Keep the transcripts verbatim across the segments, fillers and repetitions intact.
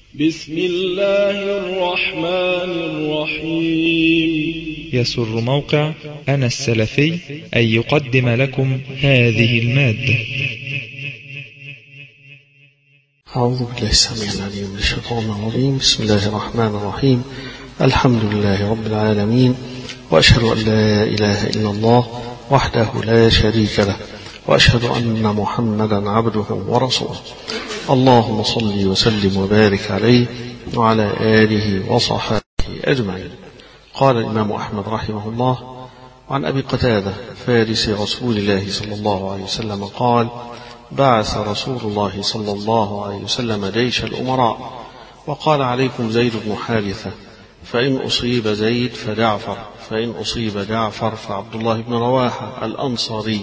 بسم الله الرحمن الرحيم. يسر موقع أنا السلفي أن يقدم لكم هذه المادة. أعوذ بالله السميع العليم من الشيطان الرجيم. بسم الله الرحمن الرحيم. الحمد لله رب العالمين، وأشهد أن لا إله إلا الله وحده لا شريك له، وأشهد أن محمدا عبده ورسوله. اللهم صل وسلم وبارك عليه وعلى آله وصحبه أجمعين. قال الإمام أحمد رحمه الله عن أبي قتادة فارس رسول الله صلى الله عليه وسلم قال: بعث رسول الله صلى الله عليه وسلم جيش الأمراء وقال: عليكم زيد بن حارثة، فإن أصيب زيد فجعفر، فإن أصيب جعفر فعبد الله بن رواحة الأنصاري.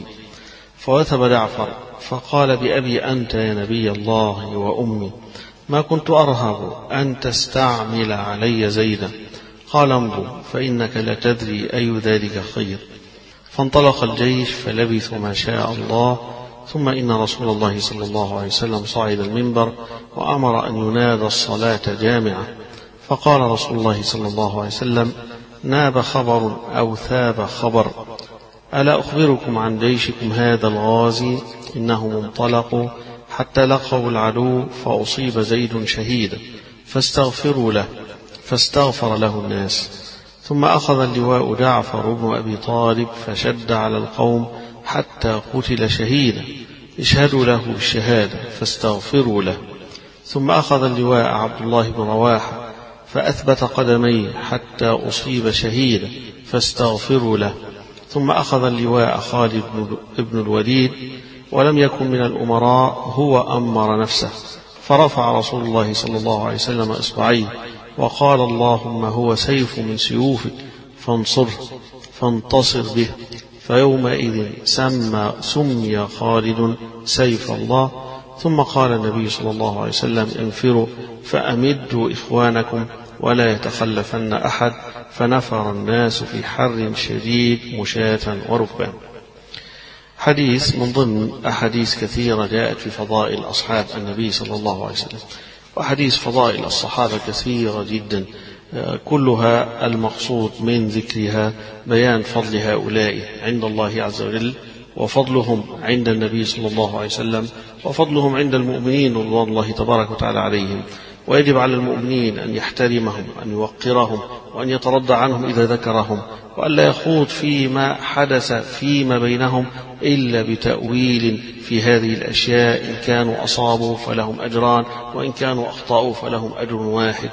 فوثب جعفر فقال: بأبي أنت يا نبي الله وأمي، ما كنت أرهب أن تستعمل علي زيدا. قال: امضوا فإنك لا تدري أي ذلك خير. فانطلق الجيش فلبثوا ما شاء الله، ثم إن رسول الله صلى الله عليه وسلم صعد المنبر وأمر أن ينادى الصلاة جامعة. فقال رسول الله صلى الله عليه وسلم: ناب خبر أو ثاب خبر، ألا أخبركم عن جيشكم هذا الغازي؟ إنهم انطلقوا حتى لقوا العدو فأصيب زيد شهيدا، فاستغفروا له، فاستغفر له الناس. ثم أخذ اللواء جعفر بن أبي طالب فشد على القوم حتى قتل شهيدا، اشهدوا له بالشهادة، فاستغفروا له. ثم أخذ اللواء عبد الله بن رواحة فأثبت قدميه حتى أصيب شهيدا، فاستغفروا له. ثم أخذ اللواء خالد بن الوليد ولم يكن من الأمراء، هو أمر نفسه، فرفع رسول الله صلى الله عليه وسلم إصبعيه وقال: اللهم هو سيف من سيوفك فانصره، فانتصر به. فيومئذ سمى سمي خالد سيف الله. ثم قال النبي صلى الله عليه وسلم: انفروا فأمدوا إخوانكم ولا يتخلفن أحد. فنفر الناس في حر شديد مشاة وركبان. حديث من ضمن أحاديث كثيرة جاءت في فضائل أصحاب النبي صلى الله عليه وسلم، وحديث فضائل الصحابة كثيرة جدا، كلها المقصود من ذكرها بيان فضل هؤلاء عند الله عز وجل، وفضلهم عند النبي صلى الله عليه وسلم، وفضلهم عند المؤمنين رضوان الله تبارك وتعالى عليهم. ويجب على المؤمنين أن يحترمهم، أن يوقرهم، وأن يترضى عنهم إذا ذكرهم، وأن لا يخوض فيما حدث فيما بينهم إلا بتأويل في هذه الأشياء. إن كانوا أصابوا فلهم أجران، وإن كانوا أخطأوا فلهم أجر واحد.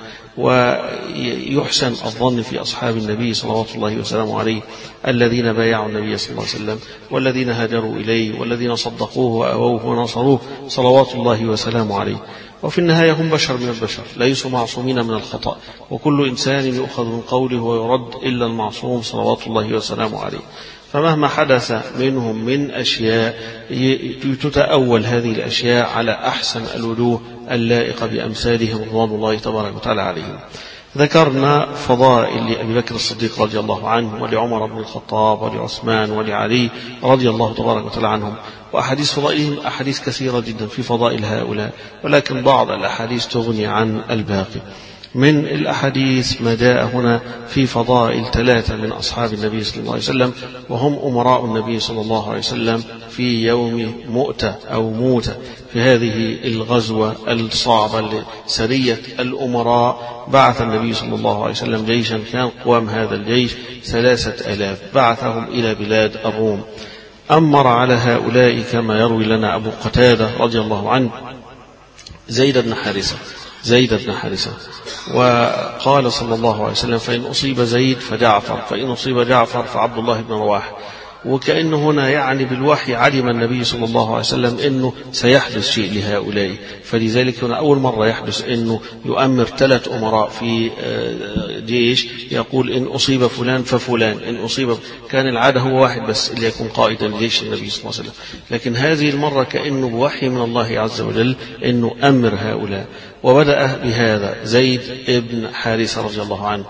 ويحسن الظن في أصحاب النبي صلوات الله وسلامه عليه الذين بايعوا النبي صلى الله عليه وسلم، والذين هاجروا إليه، والذين صدقوه وأووه ونصروه صلوات الله وسلامه عليه. وفي النهاية هم بشر من البشر، ليسوا معصومين من الخطأ، وكل إنسان يؤخذ من قوله ويرد إلا المعصوم صلوات الله وسلامه عليه. فمهما حدث منهم من أشياء تتأول هذه الأشياء على أحسن الوجوه اللائقة بأمثالهم رضوان الله تبارك وتعالى عليهم. ذكرنا فضائل لأبي بكر الصديق رضي الله عنه، ولعمر بن الخطاب، ولعثمان، ولعلي رضي الله تبارك وتعالى عنهم، وأحاديث فضائلهم أحاديث كثيرة جدا في فضائل هؤلاء، ولكن بعض الأحاديث تغني عن الباقي. من الأحاديث ما جاء هنا في فضائل ثلاثة من أصحاب النبي صلى الله عليه وسلم، وهم أمراء النبي صلى الله عليه وسلم في يوم مؤتة أو موتة، في هذه الغزوة الصعبة سرية الأمراء. بعث النبي صلى الله عليه وسلم جيشا، كان قوام هذا الجيش ثلاثة آلاف، بعثهم إلى بلاد الروم. أمر على هؤلاء كما يروي لنا أبو قتادة رضي الله عنه زيد بن حارثة زيد بن حارثة وقال صلى الله عليه وسلم: فإن أصيب زيد فجعفر، فإن أصيب جعفر فعبد الله بن رواحة. وكأنه هنا يعني بالوحي علم النبي صلى الله عليه وسلم أنه سيحدث شيء لهؤلاء، فلذلك هنا أول مرة يحدث أنه يؤمر ثلاث أمراء في جيش، يقول إن أصيب فلان ففلان، إن أصيب. كان العادة هو واحد بس اللي يكون قائدا لجيش النبي صلى الله عليه وسلم، لكن هذه المرة كأنه بوحي من الله عز وجل أنه أمر هؤلاء. وبدأ بهذا زيد بن حارثة رضي الله عنه،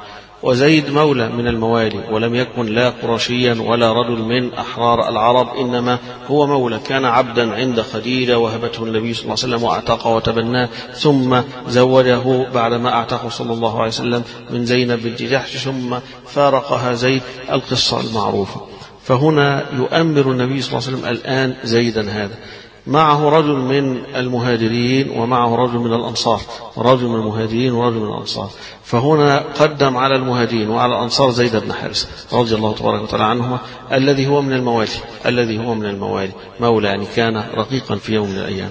وزيد مولى من الموالي، ولم يكن لا قرشيا ولا رجل من أحرار العرب، إنما هو مولى كان عبدا عند خديجة وهبته النبي صلى الله عليه وسلم وأعتقه وتبناه، ثم زوجه بعدما أعتقه صلى الله عليه وسلم من زينب بنت جحش، ثم فارقها زيد، القصة المعروفة. فهنا يؤمر النبي صلى الله عليه وسلم الآن زيدا هذا، معه رجل من المهاجرين ومعه رجل من الأنصار، رجل من المهاجرين ورجل من الأنصار. فهنا قدم على المهاجرين وعلى الأنصار زيد بن حارثة رضي الله تبارك وتعالى عنهما، الذي هو من الموالي الذي هو من الموالي مولى، يعني كان رقيقا في يوم من الأيام.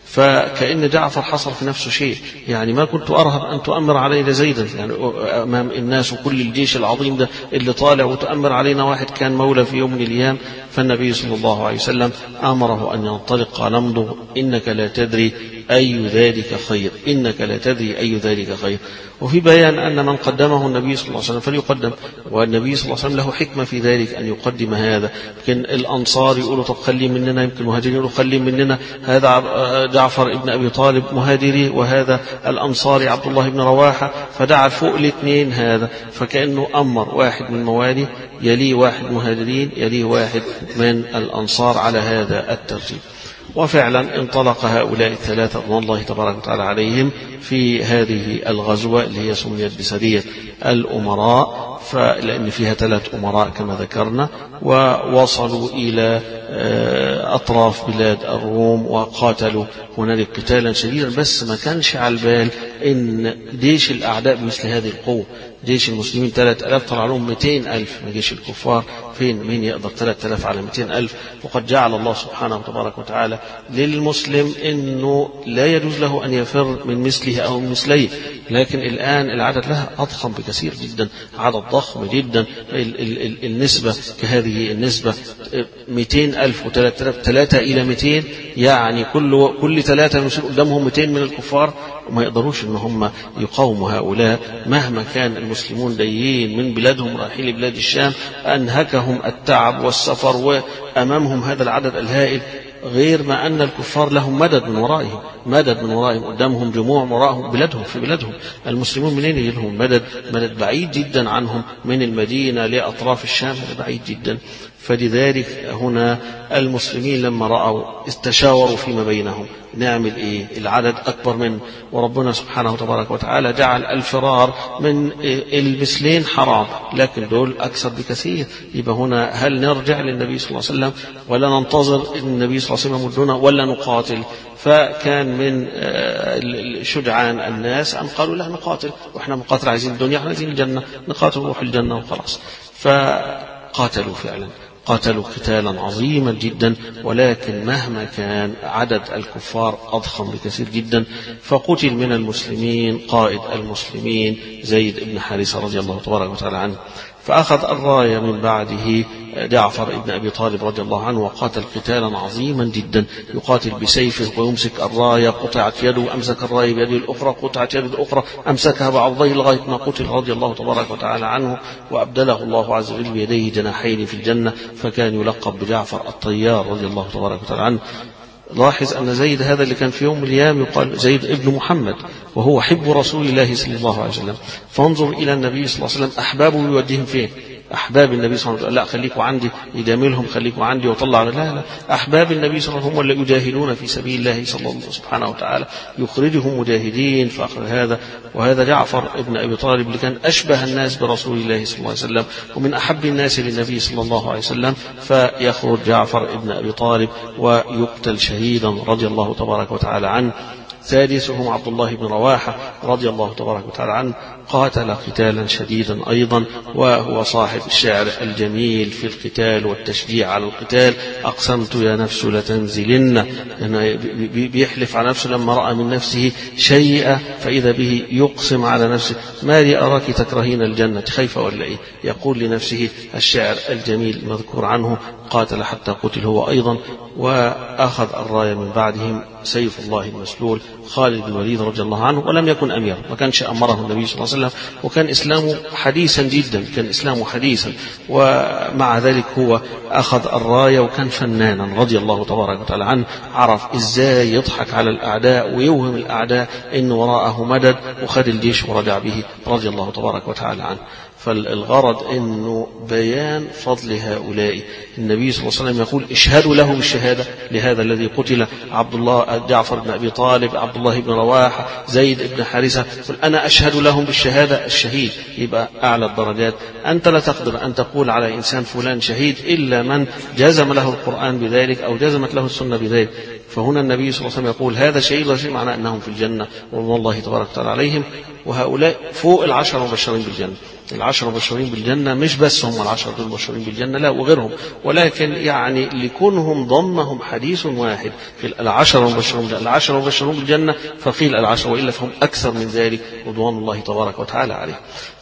فكأن جعفر حصل في نفسه شيء، يعني ما كنت أرهب أن تؤمر علينا زيدا، يعني أمام الناس وكل الجيش العظيم ده اللي طالع وتؤمر علينا واحد كان مولى في يوم من الأيام. فالنبي صلى الله عليه وسلم أمره أن ينطلق، قال امضوا إنك لا تدري أي ذلك خير، إنك لا تدري أي ذلك خير. وفي بيان أن من قدمه النبي صلى الله عليه وسلم فليقدم، والنبي صلى الله عليه وسلم له حكمة في ذلك أن يقدم هذا. يمكن الأنصار يقولوا طب خليه مننا، يمكن المهاجرين يقولوا خليه مننا، هذا جعفر ابن أبي طالب مهاجري وهذا الأنصاري عبد الله بن رواحة، فدعا فوق الاثنين هذا، فكأنه أمر واحد من موالي يليه واحد مهاجرين يليه واحد من الأنصار على هذا الترتيب. وفعلا انطلق هؤلاء الثلاثة رضوان الله تبارك وتعالى عليهم في هذه الغزوة اللي هي سميت بسرية الأمراء، فلأن فيها ثلاث أمراء كما ذكرنا، ووصلوا إلى أطراف بلاد الروم وقاتلوا هنالك قتالا شديدا. بس ما كانش على البال إن جيش الأعداء بمثل هذه القوة، جيش المسلمين ثلاثة آلاف طلع لهم مئتين ألف من جيش الكفار، فين مين يقدر ثلاثة آلاف على مئتين ألف؟ وقد جعل الله سبحانه وتبارك وتعالى للمسلم إنه لا يجوز له أن يفر من مثله أو من مثليه، لكن الآن العدد لها أضخم بكثير جدا، عدد ضخم جدا. ال ال ال النسبة كهذه النسبة مئتين ألف وثلاثة آلاف، ثلاثة إلى مئتين، يعني كل كل ثلاثة يصير قدامهم مئتين من الكفار، وما يقدروش إن هم يقاوموا هؤلاء مهما كان المسلمون جايين من بلادهم رايحين لبلاد الشام، أنهكهم التعب والسفر وأمامهم هذا العدد الهائل، غير ما أن الكفار لهم مدد من ورائهم، مدد من ورائهم، قدامهم جموع وراءهم بلادهم في بلادهم. المسلمون منين يجي لهم مدد؟ مدد بعيد جدا عنهم، من المدينة لأطراف الشام بعيد جدا. فلذلك هنا المسلمين لما رأوا استشاوروا فيما بينهم نعمل إيه، العدد أكبر من، وربنا سبحانه وتبارك وتعالى جعل الفرار من المثلين حرام، لكن دول أكثر بكثير. يبقى هنا هل نرجع للنبي صلى الله عليه وسلم ولا ننتظر النبي صلى الله عليه وسلم يمدنا ولا نقاتل؟ فكان من شجعان الناس أن قالوا لا نقاتل، وإحنا مقاتل عايزين الدنيا، احنا عايزين الجنة، نقاتل نروح الجنة وخلاص. فقاتلوا فعلا، قاتلوا قتالا عظيما جدا، ولكن مهما كان عدد الكفار أضخم بكثير جدا. فقتل من المسلمين قائد المسلمين زيد بن حارثة رضي الله تبارك وتعالى عنه، فأخذ الراية من بعده جعفر بن أبي طالب رضي الله عنه، وقاتل قتالا عظيما جدا، يقاتل بسيفه ويمسك الراية، قطعت يده أمسك الراية بيده الأخرى، قطعت يده الأخرى أمسكها بعضيه لغاية ما قتل رضي الله تبارك وتعالى عنه، وأبدله الله عز وجل بيديه جناحين في الجنة، فكان يلقب بجعفر الطيار رضي الله تبارك وتعالى عنه. لاحظ أن زيد هذا اللي كان في يوم من الأيام يقال زيد ابن محمد، وهو حب رسول الله صلى الله عليه وسلم. فانظر إلى النبي صلى الله عليه وسلم أحبابه يوديهم فين؟ أحباب النبي صلى الله عليه وسلم لا خليكوا عندي، يجاملهم خليكوا عندي وطلع، لا لا، أحباب النبي صلى الله عليه وسلم هم اللي يجاهدون في سبيل الله صلى الله سبحانه وتعالى، يخرجهم مجاهدين. فأخذ هذا، وهذا جعفر ابن أبي طالب اللي كان أشبه الناس برسول الله صلى الله عليه وسلم ومن أحب الناس للنبي صلى الله عليه وسلم، فيخرج جعفر ابن أبي طالب ويقتل شهيدا رضي الله تبارك وتعالى عنه. ثالثهم عبد الله بن رواحة رضي الله تبارك وتعالى عنه، قاتل قتالا شديدا أيضا، وهو صاحب الشعر الجميل في القتال والتشجيع على القتال: أقسمت يا نفس لتنزلن، بيحلف على نفسه لما رأى من نفسه شيئا فإذا به يقسم على نفسه: ما لي أراك تكرهين الجنة، خايفة ولا إيه؟ يقول لنفسه الشعر الجميل المذكور عنه: قاتل حتى قتل هو أيضا، وأخذ الراية من بعدهم سيف الله المسلول خالد بن الوليد رضي الله عنه، ولم يكن أمير، ما كانش أمره النبي صلى الله عليه وسلم، وكان إسلامه حديثا جدا، كان إسلامه حديثا، ومع ذلك هو أخذ الراية وكان فنانا رضي الله تبارك وتعالى عنه، عرف إزاي يضحك على الأعداء ويوهم الأعداء إن وراءه مدد، وخد الجيش ورجع به رضي الله تبارك وتعالى عنه. فالغرض انه بيان فضل هؤلاء. النبي صلى الله عليه وسلم يقول اشهدوا له بالشهاده لهذا الذي قتل، عبد الله جعفر بن ابي طالب، عبد الله بن رواحه، زيد بن حارثه، قل انا اشهد لهم بالشهاده. الشهيد يبقى اعلى الدرجات. انت لا تقدر ان تقول على انسان فلان شهيد الا من جزم له القران بذلك او جزمت له السنه بذلك. فهنا النبي صلى الله عليه وسلم يقول هذا شهيد، وهذا شيء معناه انهم في الجنه ورضوان الله تبارك وتعالى عليهم. وهؤلاء فوق العشره المبشرين بالجنه. العشرة مبشرين بالجنة مش بس هم العشرة دول مبشرين بالجنة، لا وغيرهم، ولكن يعني لكونهم ضمهم حديث واحد في العشرة مبشرين العشرة مبشرين بالجنة، فقيل العشرة، وإلا فهم أكثر من ذلك رضوان الله تبارك وتعالى عليهم.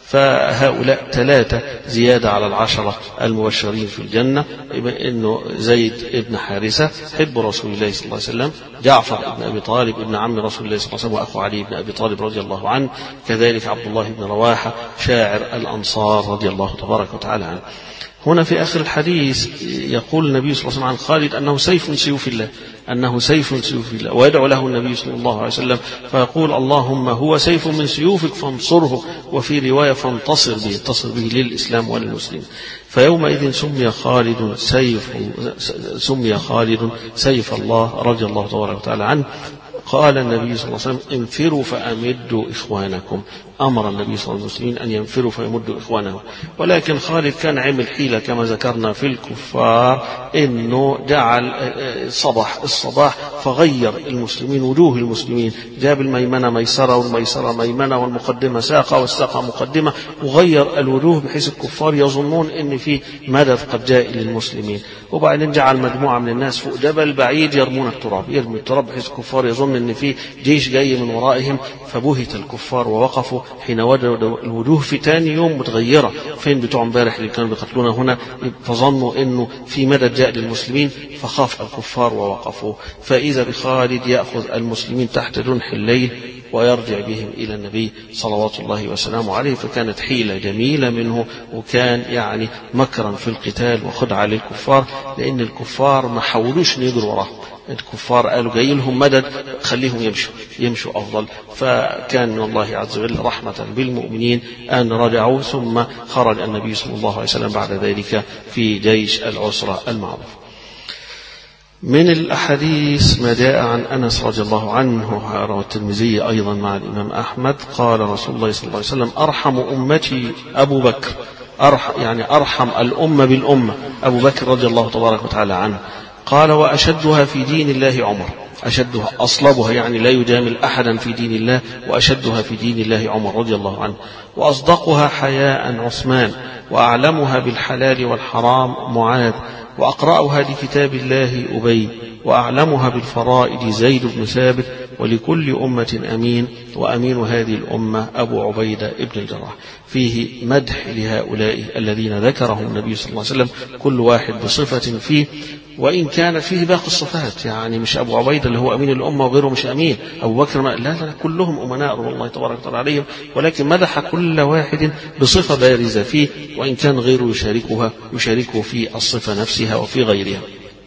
فهؤلاء ثلاثة زيادة على العشرة المبشرين في الجنة، إنه زيد بن حارثة حب رسول الله صلى الله عليه وسلم، جعفر بن أبي طالب ابن عم رسول الله صلى الله عليه وسلم وأخو علي بن أبي طالب رضي الله عنه، كذلك عبد الله بن رواحة شاعر الأنصار رضي الله تبارك وتعالى عنه. هنا في آخر الحديث يقول النبي صلى الله عليه وسلم عن خالد أنه سيف من سيوف الله، أنه سيف من سيوف الله، ويدعو له النبي صلى الله عليه وسلم فيقول اللهم هو سيف من سيوفك فانصره، وفي رواية فانتصر به، انتصر به للإسلام وللمسلمين. فيومئذ سمي خالد سيف سمي خالد سيف الله رضي الله تبارك وتعالى عنه. قال النبي صلى الله عليه وسلم انفروا فأمدوا إخوانكم، أمر النبي صلى الله عليه وسلم أن ينفروا فيمدوا إخوانهم. ولكن خالد كان عمل حيلة كما ذكرنا في الكفار، إنه جعل صباح الصباح فغير المسلمين وجوه المسلمين، جاب الميمنة ميسرة والميسرة ميمنة والمقدمة ساقة والساقة مقدمة، وغير الوجوه بحيث الكفار يظنون إن في مدد قد جاء للمسلمين. وبعدين جعل مجموعة من الناس فوق جبل بعيد يرمون التراب، يرمي التراب بحيث الكفار يظن إن في جيش جاي من ورائهم، فبهت الكفار ووقفوا حين وجدوا الوجوه في تاني يوم متغيرة، فين بتوع امبارح اللي كانوا بيقتلونا هنا، فظنوا انه في مدد جاء للمسلمين، فخاف الكفار ووقفوا. فإذا بخالد يأخذ المسلمين تحت جنح الليل ويرجع بهم إلى النبي صلوات الله وسلامه عليه. فكانت حيلة جميلة منه، وكان يعني مكرا في القتال وخدعة للكفار، لأن الكفار ما حاولوش يجروا وراه، الكفار قالوا جاي لهم مدد خليهم يمشوا يمشوا أفضل. فكان من الله عز وجل رحمة بالمؤمنين أن رجعوا، ثم خرج النبي صلى الله عليه وسلم بعد ذلك في جيش العسرة المعروف. من الأحاديث ما جاء عن أنس رضي الله عنه، رواه الترمذي أيضا مع الإمام أحمد، قال رسول الله صلى الله عليه وسلم أرحم أمتي أبو بكر، أرحم يعني أرحم الأمة بالأمة أبو بكر رضي الله تبارك وتعالى عنه. قال وأشدها في دين الله عمر، أشدها أصلبها يعني لا يجامل أحدا في دين الله، وأشدها في دين الله عمر رضي الله عنه. وأصدقها حياء عثمان، وأعلمها بالحلال والحرام معاذ، وأقرأها لكتاب الله أبي، وأعلمها بالفرائض زيد بن ثابت، ولكل أمة أمين، وأمين هذه الأمة أبو عبيدة ابن الجراح. فيه مدح لهؤلاء الذين ذكرهم النبي صلى الله عليه وسلم، كل واحد بصفة فيه، وإن كانت فيه باقي الصفات، يعني مش أبو عبيدة اللي هو أمين الأمة وغيره مش أمين، أبو بكر لا لا, لا كلهم أمناء والله تبارك وتعالى عليهم، ولكن مدح كل واحد بصفة بارزة فيه، وإن كان غيره يشاركها يشاركه في الصفة نفسها وفي غيرها.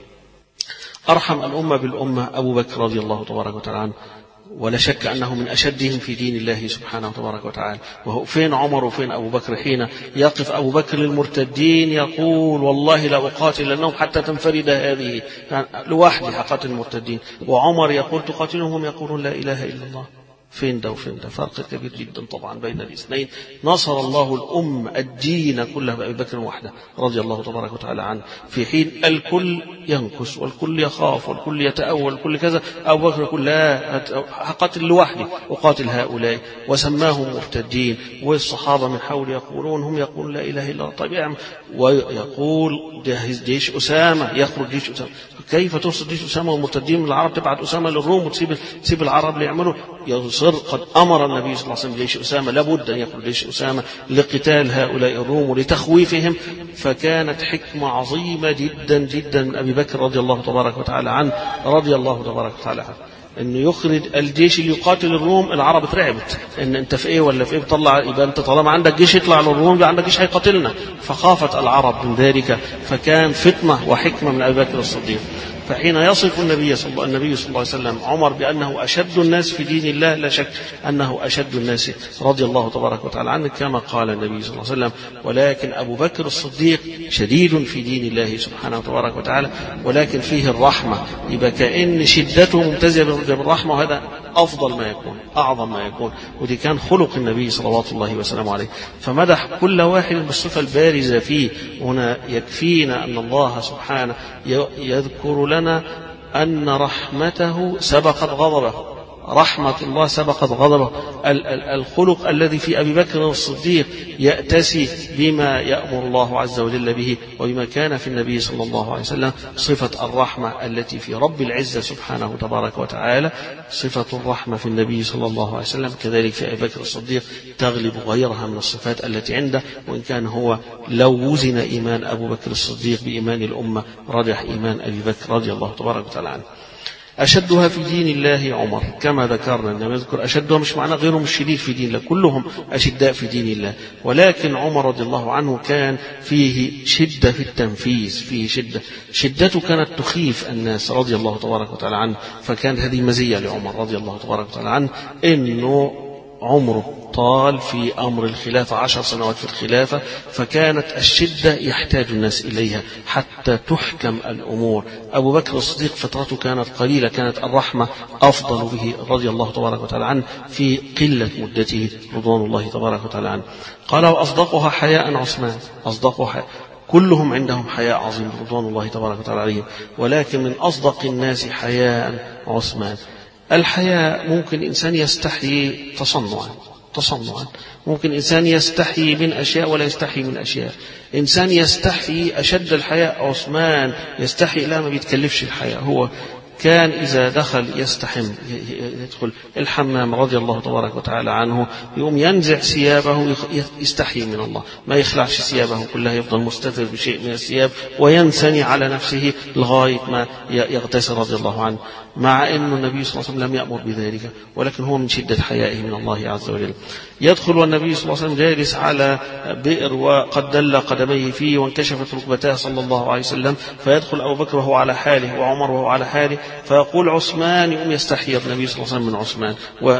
أرحم الأمة بالأمة أبو بكر رضي الله تبارك وتعالى عنه، ولا شك أنه من أشدهم في دين الله سبحانه وتبارك وتعالى. وهو فين عمر وفين أبو بكر حين يقف أبو بكر للمرتدين يقول والله لا أقاتل لأنهم حتى تنفرد هذه، يعني لوحدي حقات المرتدين، وعمر يقول تقاتلهم يقولون لا إله إلا الله. فين ده وفين ده؟ فرق كبير جدا طبعا بين الاثنين. نصر الله الأم الدين كله بأبي بكر وحده رضي الله تبارك وتعالى عنه، في حين الكل ينكس والكل يخاف والكل يتأول والكل كذا، أبو بكر يقول لا أقاتل لوحدي أقاتل هؤلاء، وسماهم مرتدين. والصحابة من حول يقولون هم يقولون لا إله إلا الله. طيب ويقول جهز جيش أسامة، يخرج جيش أسامة، كيف ترصد جيش أسامة والمرتدين من العرب؟ تبعت أسامة للروم وتسيب تسيب العرب ليعملوا؟ مصر قد أمر النبي صلى الله عليه وسلم جيش أسامة لابد أن يخرج جيش أسامة لقتال هؤلاء الروم ولتخويفهم، فكانت حكمة عظيمة جدا جدا من أبي بكر رضي الله تبارك وتعالى عنه رضي الله تبارك وتعالى عنه انه يخرج الجيش اللي يقاتل الروم. العرب اترعبت ان انت في ايه ولا في ايه، بتطلع يبقى انت طالما عندك جيش يطلع للروم يبقى عندك جيش هيقاتلنا، فخافت العرب من ذلك، فكان فتنة وحكمة من ابي بكر الصديق. فحين يصف النبي صلى الله, النبي صلى الله عليه وسلم عمر بأنه أشد الناس في دين الله، لا شك أنه أشد الناس رضي الله تبارك وتعالى عنه كما قال النبي صلى الله عليه وسلم. ولكن أبو بكر الصديق شديد في دين الله سبحانه وتبارك وتعالى، ولكن فيه الرحمة، يبقى كأن شدته ممتزجة بالرحمة، وهذا أفضل ما يكون، أعظم ما يكون، ودي كان خلق النبي صلوات الله وسلامه عليه. فمدح كل واحد بالصفة البارزة فيه. هنا يكفينا أن الله سبحانه يذكر لنا أن رحمته سبقت غضبه، رحمة الله سبقت غضبه. الخلق الذي في أبي بكر الصديق يأتسي بما يأمر الله عز وجل به وبما كان في النبي صلى الله عليه وسلم، صفة الرحمة التي في رب العزة سبحانه تبارك وتعالى، صفة الرحمة في النبي صلى الله عليه وسلم كذلك في أبي بكر الصديق تغلب غيرها من الصفات التي عنده. وإن كان هو لو وزن إيمان أبو بكر الصديق بإيمان الأمة رجح إيمان أبي بكر رضي الله تبارك وتعالى عنه. أشدها في دين الله عمر كما ذكرنا، إنما يذكر أشدها مش معنى غيره مش شديد في دين الله، كلهم أشداء في دين الله، ولكن عمر رضي الله عنه كان فيه شدة في التنفيذ، فيه شدة، شدته كانت تخيف الناس رضي الله تبارك وتعالى عنه. فكانت هذه مزية لعمر رضي الله تبارك وتعالى عنه، إنه عمره طال في أمر الخلافة عشر سنوات في الخلافة، فكانت الشدة يحتاج الناس إليها حتى تحكم الأمور. أبو بكر الصديق فترته كانت قليلة، كانت الرحمة أفضل به رضي الله تبارك وتعالى عنه في قلة مدته رضوان الله تبارك وتعالى عنه. قال وأصدقها حياء عثمان، أصدقها حياء، كلهم عندهم حياء عظيم رضوان الله تبارك وتعالى عليهم، ولكن من أصدق الناس حياء عثمان. الحياء ممكن إنسان يستحي تصنعا تصنعا ممكن إنسان يستحي من أشياء ولا يستحي من أشياء. إنسان يستحي أشد الحياء عثمان، يستحي لا ما بيتكلفش الحياء، هو كان إذا دخل يستحم يدخل الحمام رضي الله تبارك وتعالى عنه يقوم ينزع ثيابه، يستحي من الله، ما يخلعش ثيابه كلها، يفضل مستتر بشيء من الثياب وينثني على نفسه لغاية ما يغتسل رضي الله عنه، مع أن النبي صلى الله عليه وسلم لم يأمر بذلك، ولكن هو من شدة حيائه من الله عز وجل. يدخل والنبي صلى الله عليه وسلم جالس على بئر وقد دل قدميه فيه وانكشفت ركبتاه صلى الله عليه وسلم، فيدخل أبو بكر وهو على حاله وعمر وهو على حاله، فيقول عثمان، يقوم يستحيي النبي صلى الله عليه وسلم من عثمان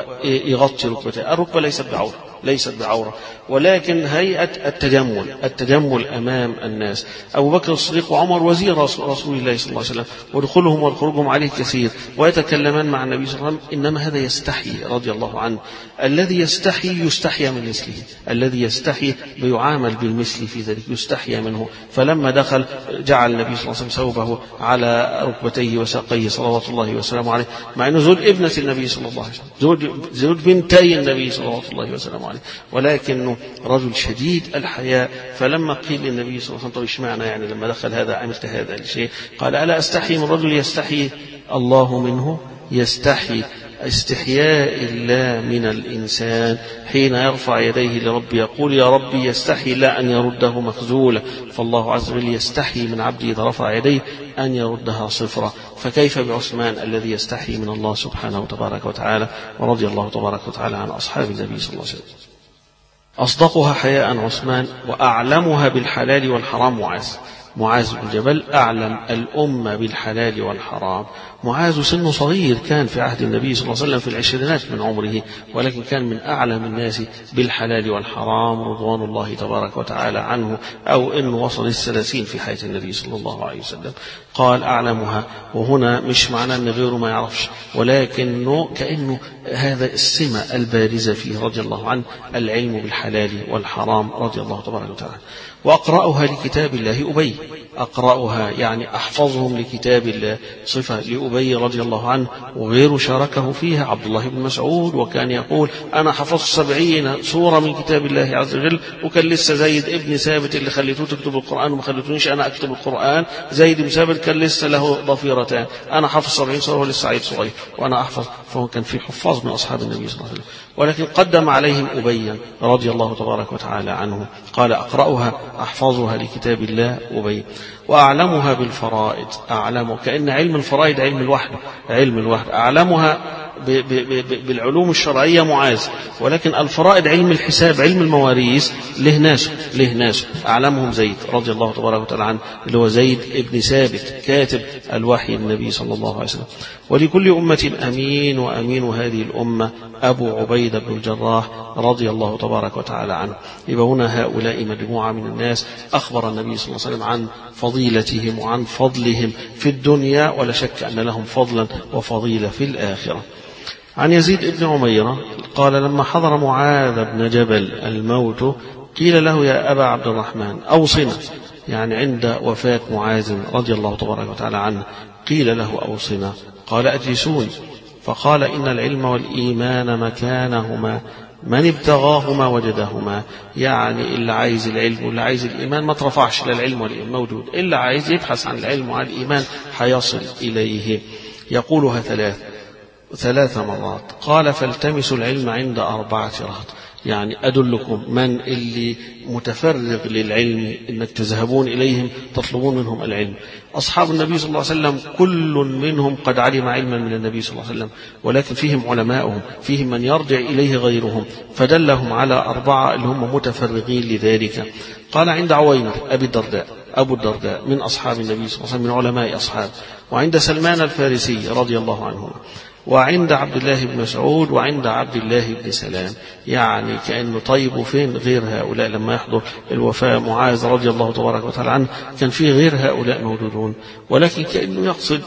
ويغطي ركبته. الركبة ليست بعورة، ليست بعورة، ولكن هيئة التجمل، التجمل أمام الناس. أبو بكر الصديق وعمر وزير رسول الله صلى الله عليه وسلم، ودخولهم وخروجهم عليه كثير، ويتكلمان مع النبي صلى الله عليه وسلم، إنما هذا يستحي رضي الله عنه. الذي يستحي يستحي من مثله، الذي يستحي بيعامل بالمثل في ذلك، يستحي منه. فلما دخل جعل النبي صلى الله عليه وسلم ثوبه على ركبتيه وساقيه صلوات الله وسلامه عليه، مع أنه زوج ابنة النبي صلى الله عليه وسلم، زوج, زوج بنتي النبي صلوات الله وسلامه عليه، ولكنه رجل شديد الحياء. فلما قيل للنبي صلى الله عليه وسلم طب اشمعنى يعني لما دخل هذا عملت هذا الشيء؟ قال ألا أستحي من رجل يستحي الله منه؟ يستحي استحياء الله من الإنسان حين يرفع يديه لربي يقول يا ربي، يستحي لا أن يرده مخزولا، فالله عز وجل يستحي من عبده إذا رفع يديه أن يردها صفرا، فكيف بعثمان الذي يستحي من الله سبحانه وتبارك وتعالى. ورضي الله تبارك وتعالى عن أصحاب النبي صلى الله عليه وسلم. أصدقها حياء عثمان، وأعلمها بالحلال والحرام معاذ، معاذ بن جبل أعلم الأمة بالحلال والحرام. معاذ سنه صغير، كان في عهد النبي صلى الله عليه وسلم في العشرينات من عمره، ولكن كان من أعلم الناس بالحلال والحرام رضوان الله تبارك وتعالى عنه، أو إنه وصل الثلاثين في حياة النبي صلى الله عليه وسلم. قال أعلمها، وهنا مش معناه أن غيره ما يعرفش، ولكنه كأنه هذا السمة البارزة فيه رضي الله عنه، العلم بالحلال والحرام رضي الله تبارك وتعالى. وأقرأها لكتاب الله أبي، أقرأها يعني أحفظهم لكتاب الله، صفة لأبي رضي الله عنه، وغيره شاركه فيها عبد الله بن مسعود، وكان يقول أنا حفظت سبعين سورة من كتاب الله عز وجل، وكان لسه زيد ابن ثابت اللي خليته تكتب القرآن وما خليتونيش أنا أكتب القرآن، زيد بن ثابت كان لسه له ضفيرتان، أنا حفظ سبعين سورة ولسه عيد صغير وأنا أحفظ. فهو كان في حفاظ من أصحاب النبي صلى الله عليه وسلم، ولكن قدم عليهم أبيا رضي الله تبارك وتعالى عنه، قال أقرأها أحفظها لكتاب الله أبي، وأعلمها بالفرائض، أعلم كأن علم الفرائض علم الوحي، علم الوحي أعلمها بالعلوم الشرعية معاذ، ولكن الفرائض علم الحساب علم المواريث له ناس له ناس أعلمهم زيد رضي الله تبارك وتعالى عنه، اللي هو زيد ابن ثابت كاتب الوحي النبي صلى الله عليه وسلم. ولكل أمة أمين، وأمين هذه الأمة أبو عبيدة بن الجراح رضي الله تبارك وتعالى عنه. يبقى هنا هؤلاء مجموعة من الناس أخبر النبي صلى الله عليه وسلم عن فضيلتهم وعن فضلهم في الدنيا، ولا شك أن لهم فضلا وفضيلة في الآخرة. عن يزيد بن عميرة قال لما حضر معاذ بن جبل الموت قيل له يا أبا عبد الرحمن أوصنا، يعني عند وفاة معاذ رضي الله تبارك وتعالى عنه قيل له أوصنا، قال أجلسوني، فقال إن العلم والإيمان مكانهما من ابتغاهما وجدهما، يعني اللي عايز العلم واللي عايز الإيمان ما ترفعش للعلم والإيمان موجود، اللي عايز يبحث عن العلم وعن الإيمان حيصل إليه. يقولها ثلاث ثلاث مرات. قال فالتمسوا العلم عند أربعة رهط، يعني أدلكم من اللي متفرغ للعلم إنك تذهبون إليهم تطلبون منهم العلم. أصحاب النبي صلى الله عليه وسلم كل منهم قد علم علما من النبي صلى الله عليه وسلم، ولكن فيهم علماؤهم، فيهم من يرجع إليه غيرهم، فدلهم على أربعة اللي هم متفرغين لذلك. قال عند عويمر أبي الدرداء أبو الدرداء من أصحاب النبي صلى الله عليه وسلم من علماء أصحاب، وعند سلمان الفارسي رضي الله عنه، وعند عبد الله بن مسعود، وعند عبد الله بن سلام. يعني كأنه طيب فين غير هؤلاء لما يحضر الوفاة معاذ رضي الله تبارك وتعالى عنه كان فيه غير هؤلاء موجودون، ولكن كأنه يقصد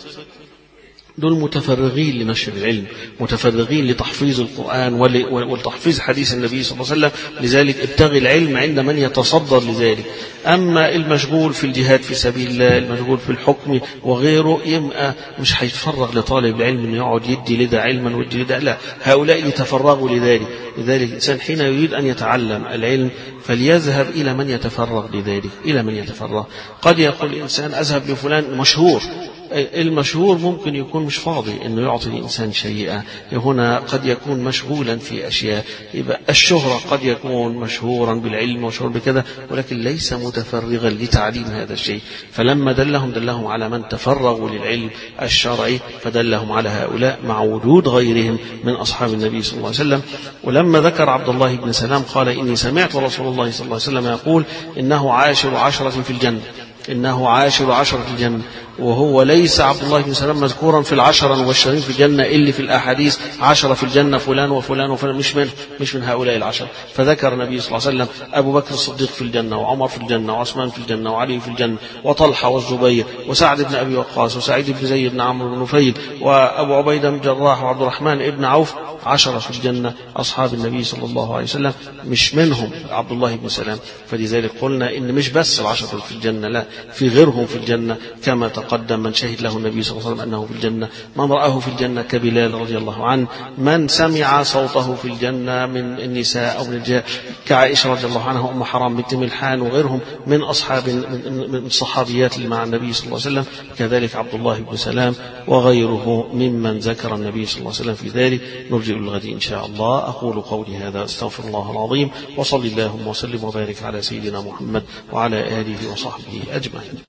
دول متفرغين لنشر العلم، متفرغين لتحفيظ القرآن ولتحفيظ حديث النبي صلى الله عليه وسلم، لذلك ابتغي العلم عند من يتصدر لذلك. أما المشغول في الجهاد في سبيل الله، المشغول في الحكم وغيره، يبقى مش هيتفرغ لطالب العلم انه يقعد يدي لدى علما ويدي لدى، لا، هؤلاء يتفرغوا لذلك. لذلك الإنسان حين يريد أن يتعلم العلم فليذهب إلى من يتفرغ لذلك، إلى من يتفرغ. قد يقول الإنسان أذهب لفلان مشهور، المشهور ممكن يكون مش فاضي انه يعطي الانسان شيئا، هنا قد يكون مشغولا في اشياء. يبقى الشهرة قد يكون مشهورا بالعلم ومشهور بكذا، ولكن ليس متفرغا لتعليم هذا الشيء. فلما دلهم دلهم على من تفرغوا للعلم الشرعي، فدلهم على هؤلاء مع وجود غيرهم من اصحاب النبي صلى الله عليه وسلم. ولما ذكر عبد الله بن سلام قال اني سمعت رسول الله صلى الله عليه وسلم يقول انه عاشر عشرة في الجنة، إنه عاشر عشرة في الجنة، وهو ليس عبد الله بن سلام مذكورا في العشرة المبشرين في الجنة اللي في الأحاديث عشرة في الجنة فلان وفلان وفلان، مش من مش من هؤلاء العشرة. فذكر النبي صلى الله عليه وسلم أبو بكر الصديق في الجنة، وعمر في الجنة، وعثمان في الجنة، وعلي في الجنة، وطلحة والزبير، وسعد بن أبي وقاص، وسعيد بن زيد بن عمرو بن نفيل، وأبو عبيدة بن الجراح، وعبد الرحمن بن عوف، عشرة في الجنة أصحاب النبي صلى الله عليه وسلم، مش منهم عبد الله بن سلام. فلذلك قلنا إن مش بس العشرة في الجنة، لا، في غيرهم في الجنة كما تقدم. من شهد له النبي صلى الله عليه وسلم أنه في الجنة، من رآه في الجنة كبلال رضي الله عنه، من سمع صوته في الجنة من النساء أو من الرجال كعائشة رضي الله عنها، أم حرام بنت ملحان، وغيرهم من أصحاب من الصحابيات اللي مع النبي صلى الله عليه وسلم، كذلك عبد الله بن سلام وغيره ممن ذكر النبي صلى الله عليه وسلم في ذلك. نرجع الغد إن شاء الله. أقول قولي هذا، أستغفر الله العظيم، وصلي اللهم وسلم وبارك على سيدنا محمد وعلى آله وصحبه أجمعين.